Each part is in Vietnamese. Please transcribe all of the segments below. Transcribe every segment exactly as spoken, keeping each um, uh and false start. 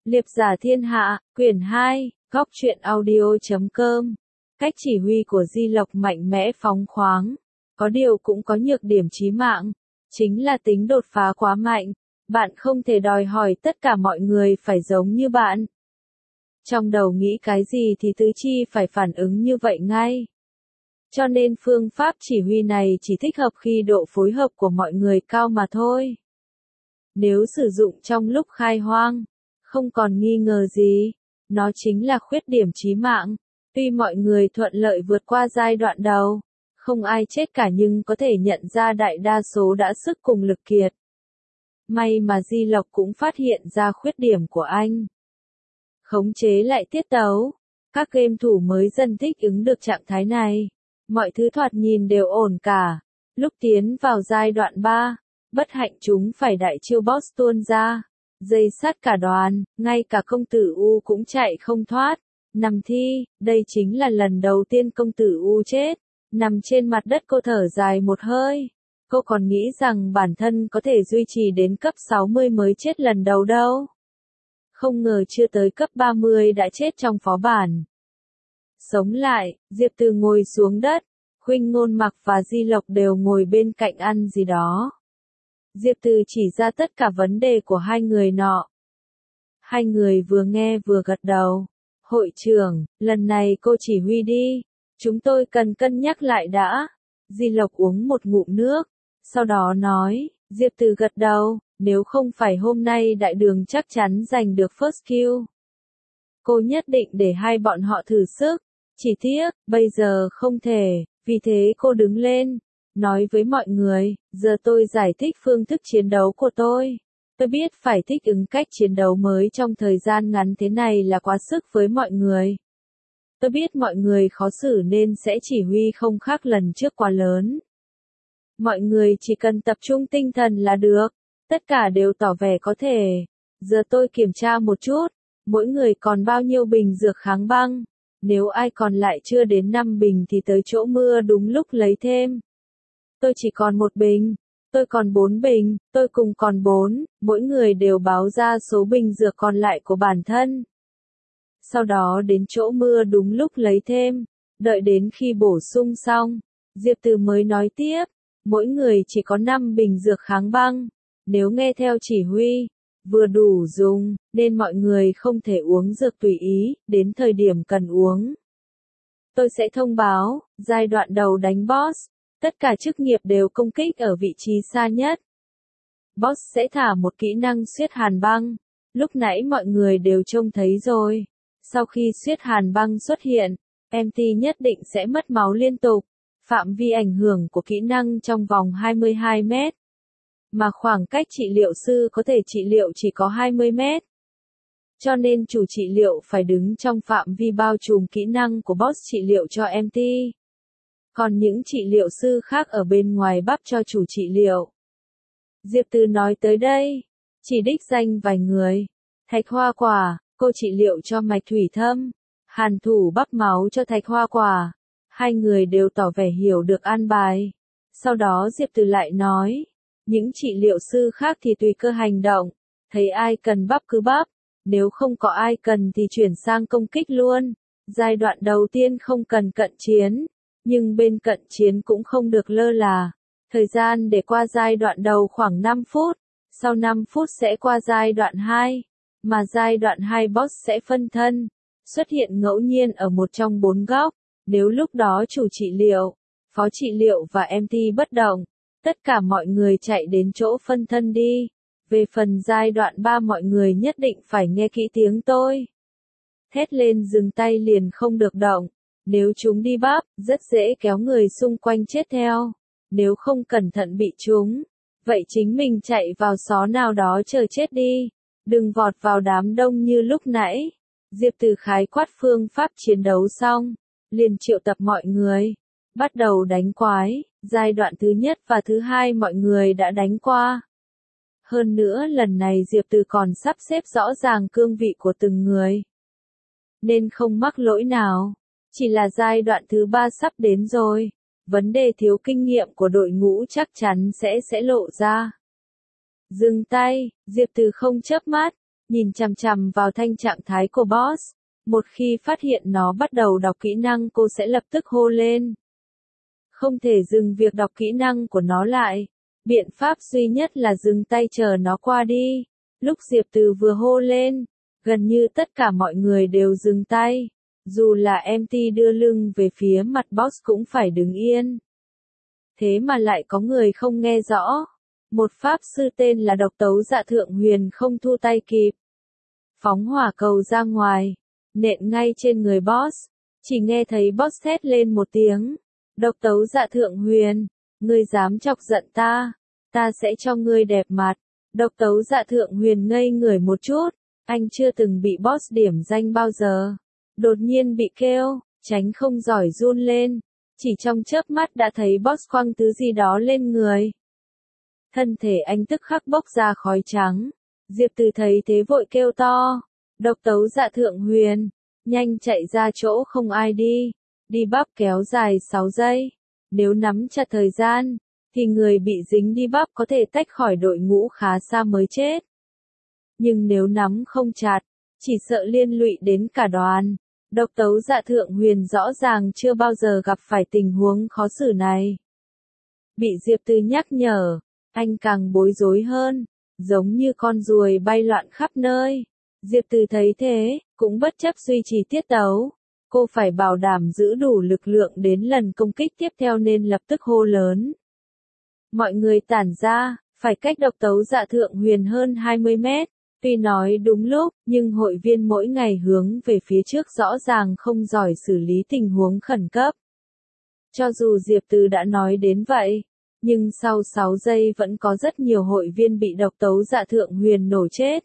Liệp giả thiên hạ, quyển hai, góc truyện audio chấm com. Cách chỉ huy của Di Lộc mạnh mẽ phóng khoáng, có điều cũng có nhược điểm chí mạng, chính là tính đột phá quá mạnh. Bạn không thể đòi hỏi tất cả mọi người phải giống như bạn. Trong đầu nghĩ cái gì thì tứ chi phải phản ứng như vậy ngay. Cho nên phương pháp chỉ huy này chỉ thích hợp khi độ phối hợp của mọi người cao mà thôi. Nếu sử dụng trong lúc khai hoang, không còn nghi ngờ gì, nó chính là khuyết điểm chí mạng. Tuy mọi người thuận lợi vượt qua giai đoạn đầu, không ai chết cả nhưng có thể nhận ra đại đa số đã sức cùng lực kiệt. May mà Di Lộc cũng phát hiện ra khuyết điểm của anh. Khống chế lại tiết tấu, các game thủ mới dần thích ứng được trạng thái này. Mọi thứ thoạt nhìn đều ổn cả. Lúc tiến vào giai đoạn ba, bất hạnh chúng phải đại chiêu boss tuôn ra. Dây sát cả đoàn, ngay cả công tử U cũng chạy không thoát. Nằm thi, đây chính là lần đầu tiên công tử U chết. Nằm trên mặt đất cô thở dài một hơi. Cô còn nghĩ rằng bản thân có thể duy trì đến cấp sáu mươi mới chết lần đầu đâu. Không ngờ chưa tới cấp ba mươi đã chết trong phó bản. Sống lại, Diệp Từ ngồi xuống đất, Khuynh Ngôn Mặc và Di Lộc đều ngồi bên cạnh ăn gì đó. Diệp Từ chỉ ra tất cả vấn đề của hai người nọ. Hai người vừa nghe vừa gật đầu. Hội trưởng, lần này cô chỉ huy đi, chúng tôi cần cân nhắc lại đã. Di Lộc uống một ngụm nước, sau đó nói, Diệp Từ gật đầu, nếu không phải hôm nay đại đường chắc chắn giành được first kill. Cô nhất định để hai bọn họ thử sức, chỉ tiếc, bây giờ không thể, vì thế cô đứng lên, nói với mọi người, giờ tôi giải thích phương thức chiến đấu của tôi. Tôi biết phải thích ứng cách chiến đấu mới trong thời gian ngắn thế này là quá sức với mọi người. Tôi biết mọi người khó xử nên sẽ chỉ huy không khác lần trước quá lớn. Mọi người chỉ cần tập trung tinh thần là được, tất cả đều tỏ vẻ có thể. Giờ tôi kiểm tra một chút, mỗi người còn bao nhiêu bình dược kháng băng. Nếu ai còn lại chưa đến năm bình thì tới chỗ mưa đúng lúc lấy thêm. Tôi chỉ còn một bình, tôi còn bốn bình, tôi cùng còn bốn, mỗi người đều báo ra số bình dược còn lại của bản thân. Sau đó đến chỗ mưa đúng lúc lấy thêm, đợi đến khi bổ sung xong, Diệp Từ mới nói tiếp, mỗi người chỉ có năm bình dược kháng băng, nếu nghe theo chỉ huy, vừa đủ dùng, nên mọi người không thể uống dược tùy ý, đến thời điểm cần uống. Tôi sẽ thông báo, giai đoạn đầu đánh boss, tất cả chức nghiệp đều công kích ở vị trí xa nhất. Boss sẽ thả một kỹ năng xuyết hàn băng, lúc nãy mọi người đều trông thấy rồi. Sau khi xuyết hàn băng xuất hiện, em tê nhất định sẽ mất máu liên tục, phạm vi ảnh hưởng của kỹ năng trong vòng hai mươi hai mét. Mà khoảng cách trị liệu sư có thể trị liệu chỉ có hai mươi mét. Cho nên chủ trị liệu phải đứng trong phạm vi bao trùm kỹ năng của boss trị liệu cho em tê. Còn những trị liệu sư khác ở bên ngoài bắp cho chủ trị liệu. Diệp Từ nói tới đây, chỉ đích danh vài người. Thạch Hoa Quả, cô trị liệu cho mạch thủy thâm. Hàn Thủ bắp máu cho Thạch Hoa Quả. Hai người đều tỏ vẻ hiểu được an bài. Sau đó Diệp Từ lại nói, những trị liệu sư khác thì tùy cơ hành động, thấy ai cần bắp cứ bắp, nếu không có ai cần thì chuyển sang công kích luôn. Giai đoạn đầu tiên không cần cận chiến, nhưng bên cận chiến cũng không được lơ là. Thời gian để qua giai đoạn đầu khoảng năm phút, sau năm phút sẽ qua giai đoạn hai, mà giai đoạn hai boss sẽ phân thân, xuất hiện ngẫu nhiên ở một trong bốn góc. Nếu lúc đó chủ trị liệu, phó trị liệu và em tê bất động, tất cả mọi người chạy đến chỗ phân thân đi. Về phần giai đoạn ba mọi người nhất định phải nghe kỹ tiếng tôi. Thét lên dừng tay liền không được động. Nếu chúng đi bắp, rất dễ kéo người xung quanh chết theo. Nếu không cẩn thận bị chúng, vậy chính mình chạy vào xó nào đó chờ chết đi. Đừng vọt vào đám đông như lúc nãy. Diệp Từ khái quát phương pháp chiến đấu xong, liền triệu tập mọi người. Bắt đầu đánh quái, giai đoạn thứ nhất và thứ hai mọi người đã đánh qua. Hơn nữa lần này Diệp Từ còn sắp xếp rõ ràng cương vị của từng người. Nên không mắc lỗi nào. Chỉ là giai đoạn thứ ba sắp đến rồi. Vấn đề thiếu kinh nghiệm của đội ngũ chắc chắn sẽ sẽ lộ ra. Dừng tay, Diệp Từ không chớp mắt. nhìn chằm chằm vào thanh trạng thái của boss. Một khi phát hiện nó bắt đầu đọc kỹ năng cô sẽ lập tức hô lên. Không thể dừng việc đọc kỹ năng của nó lại. Biện pháp duy nhất là dừng tay chờ nó qua đi. Lúc Diệp Từ vừa hô lên, gần như tất cả mọi người đều dừng tay. Dù là em tê đưa lưng về phía mặt boss cũng phải đứng yên. Thế mà lại có người không nghe rõ. Một pháp sư tên là Độc Tấu Dạ Thượng Huyền không thu tay kịp. Phóng hỏa cầu ra ngoài, nện ngay trên người boss. Chỉ nghe thấy boss thét lên một tiếng. Độc Tấu Dạ Thượng Huyền, ngươi dám chọc giận ta, ta sẽ cho ngươi đẹp mặt. Độc Tấu Dạ Thượng Huyền ngây người một chút, anh chưa từng bị boss điểm danh bao giờ. Đột nhiên bị kêu, tránh không giỏi run lên, chỉ trong chớp mắt đã thấy boss quăng thứ gì đó lên người. Thân thể anh tức khắc bốc ra khói trắng. Diệp Từ thấy thế vội kêu to, Độc Tấu Dạ Thượng Huyền, nhanh chạy ra chỗ không ai đi. Đi bắp kéo dài sáu giây. Nếu nắm chặt thời gian, thì người bị dính đi bắp có thể tách khỏi đội ngũ khá xa mới chết. Nhưng nếu nắm không chặt, chỉ sợ liên lụy đến cả đoàn. Độc Tấu Dạ Thượng Huyền rõ ràng chưa bao giờ gặp phải tình huống khó xử này. Bị Diệp Từ nhắc nhở, anh càng bối rối hơn, giống như con ruồi bay loạn khắp nơi. Diệp Từ thấy thế, cũng bất chấp duy trì tiết tấu. Cô phải bảo đảm giữ đủ lực lượng đến lần công kích tiếp theo nên lập tức hô lớn. Mọi người tản ra, phải cách Độc Tấu Dạ Thượng Huyền hơn hai mươi mét. Tuy nói đúng lúc, nhưng hội viên mỗi ngày hướng về phía trước rõ ràng không giỏi xử lý tình huống khẩn cấp. Cho dù Diệp Từ đã nói đến vậy, nhưng sau sáu giây vẫn có rất nhiều hội viên bị Độc Tấu Dạ Thượng Huyền nổ chết.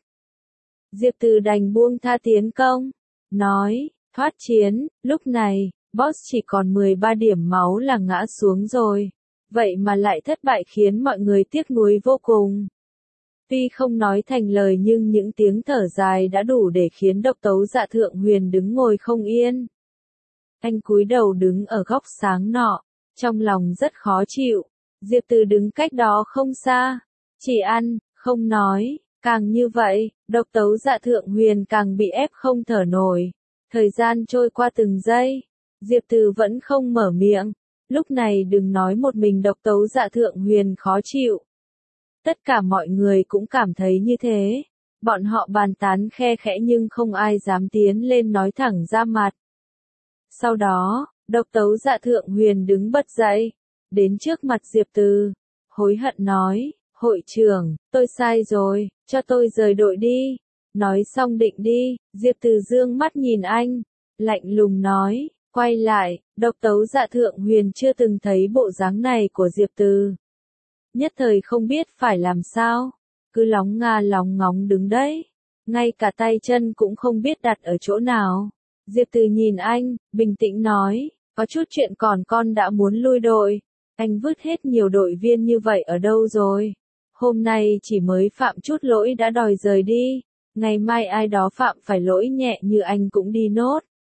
Diệp Từ đành buông tha tiến công, nói, thoát chiến. Lúc này, boss chỉ còn mười ba điểm máu là ngã xuống rồi. Vậy mà lại thất bại khiến mọi người tiếc nuối vô cùng. Tuy không nói thành lời nhưng những tiếng thở dài đã đủ để khiến Độc Tấu Dạ Thượng Huyền đứng ngồi không yên. Anh cúi đầu đứng ở góc sáng nọ, trong lòng rất khó chịu. Diệp Từ đứng cách đó không xa, chỉ ăn, không nói. Càng như vậy, Độc Tấu Dạ Thượng Huyền càng bị ép không thở nổi. Thời gian trôi qua từng giây, Diệp Từ vẫn không mở miệng. Lúc này đừng nói một mình Độc Tấu Dạ Thượng Huyền khó chịu. Tất cả mọi người cũng cảm thấy như thế. Bọn họ bàn tán khe khẽ nhưng không ai dám tiến lên nói thẳng ra mặt. Sau đó, Độc Tấu Dạ Thượng Huyền đứng bật dậy, đến trước mặt Diệp Từ, hối hận nói, hội trưởng, tôi sai rồi, cho tôi rời đội đi. Nói xong định đi, Diệp Từ dương mắt nhìn anh, lạnh lùng nói, quay lại. Độc Tấu Dạ Thượng Huyền chưa từng thấy bộ dáng này của Diệp Từ. Nhất thời không biết phải làm sao, cứ lóng nga lóng ngóng đứng đấy, ngay cả tay chân cũng không biết đặt ở chỗ nào. Diệp Từ nhìn anh, bình tĩnh nói, có chút chuyện còn con đã muốn lui đội. Anh vứt hết nhiều đội viên như vậy ở đâu rồi? Hôm nay chỉ mới phạm chút lỗi đã đòi rời đi, ngày mai ai đó phạm phải lỗi nhẹ như anh cũng đi nốt.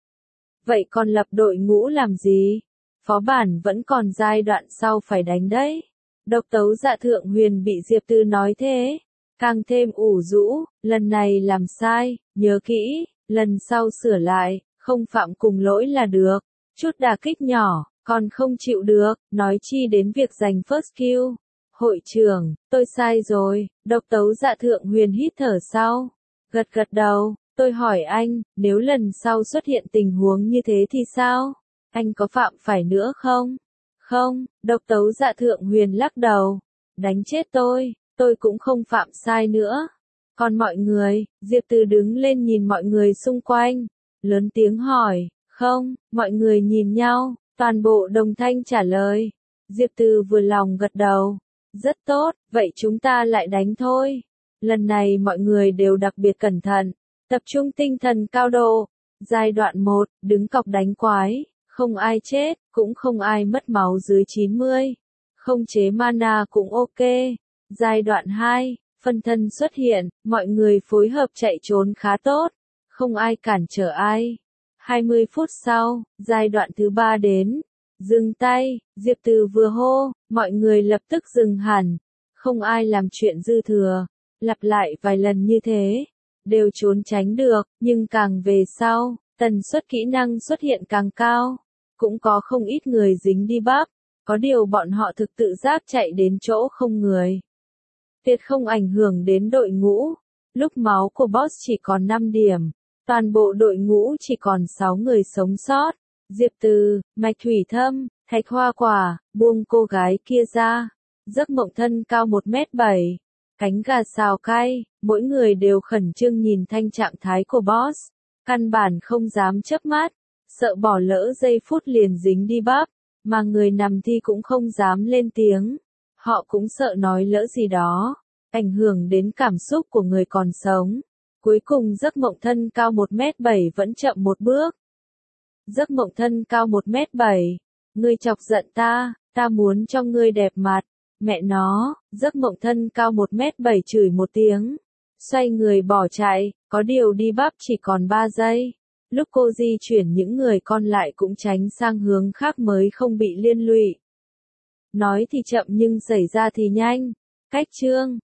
Vậy còn lập đội ngũ làm gì? Phó bản vẫn còn giai đoạn sau phải đánh đấy. Độc Tấu Dạ Thượng Huyền bị Diệp Từ nói thế, càng thêm ủ rũ, lần này làm sai, nhớ kỹ, lần sau sửa lại, không phạm cùng lỗi là được. Chút đả kích nhỏ, còn không chịu được, nói chi đến việc giành first kill. Hội trưởng, tôi sai rồi. Độc Tấu Dạ Thượng Huyền hít thở sau, gật gật đầu. Tôi hỏi anh, nếu lần sau xuất hiện tình huống như thế thì sao? Anh có phạm phải nữa không? Không. Độc Tấu Dạ Thượng Huyền lắc đầu. Đánh chết tôi, tôi cũng không phạm sai nữa. Còn mọi người, Diệp Từ đứng lên nhìn mọi người xung quanh, lớn tiếng hỏi, không. Mọi người nhìn nhau, toàn bộ đồng thanh trả lời. Diệp Từ vừa lòng gật đầu. Rất tốt, vậy chúng ta lại đánh thôi. Lần này mọi người đều đặc biệt cẩn thận, tập trung tinh thần cao độ. Giai đoạn một, đứng cọc đánh quái, không ai chết, cũng không ai mất máu dưới chín mươi. Không chế mana cũng ok. Giai đoạn hai, phân thân xuất hiện, mọi người phối hợp chạy trốn khá tốt, không ai cản trở ai. hai mươi phút sau, giai đoạn thứ ba đến. Dừng tay, Diệp Từ vừa hô, mọi người lập tức dừng hẳn, không ai làm chuyện dư thừa, lặp lại vài lần như thế. đều trốn tránh được, nhưng càng về sau, tần suất kỹ năng xuất hiện càng cao. Cũng có không ít người dính debuff, có điều bọn họ thực tự giác chạy đến chỗ không người. Tuyệt không ảnh hưởng đến đội ngũ. Lúc máu của boss chỉ còn năm điểm, toàn bộ đội ngũ chỉ còn sáu người sống sót. Diệp Từ, Mạch Thủy Thâm, Thạch Hoa Quả, buông cô gái kia ra. Giấc Mộng thân cao một mét bảy, cánh gà xào cay, mỗi người đều khẩn trương nhìn thanh trạng thái của boss. Căn bản không dám chớp mắt, sợ bỏ lỡ giây phút liền dính debuff, mà người nằm thi cũng không dám lên tiếng. Họ cũng sợ nói lỡ gì đó, ảnh hưởng đến cảm xúc của người còn sống. Cuối cùng Giấc Mộng thân cao một mét bảy vẫn chậm một bước. Giấc Mộng thân cao một mét bảy, ngươi chọc giận ta, ta muốn cho ngươi đẹp mặt. Mẹ nó, Giấc Mộng thân cao một mét bảy chửi một tiếng, xoay người bỏ chạy, có điều debuff chỉ còn ba giây. Lúc cô di chuyển những người còn lại cũng tránh sang hướng khác mới không bị liên lụy. Nói thì chậm nhưng xảy ra thì nhanh. Cách chương